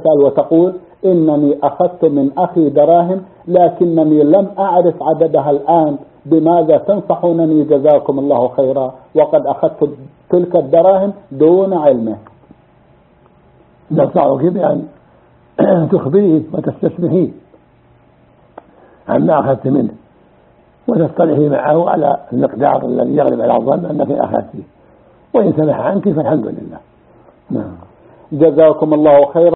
تسأل وتقول إنني أخذت من أخي دراهم لكنني لم أعرف عددها الآن، بماذا تنصحونني جزاكم الله خيرا، وقد أخذت تلك الدراهم دون علمه؟ ننصحك بأن تخبريه وتستسمحيه عما أخذت منه، وتصطلحي معه على المقدار الذي يغلب على الظن أنك أخذته، وإن سمح عنك فالحمد لله. جزاكم الله خيرا.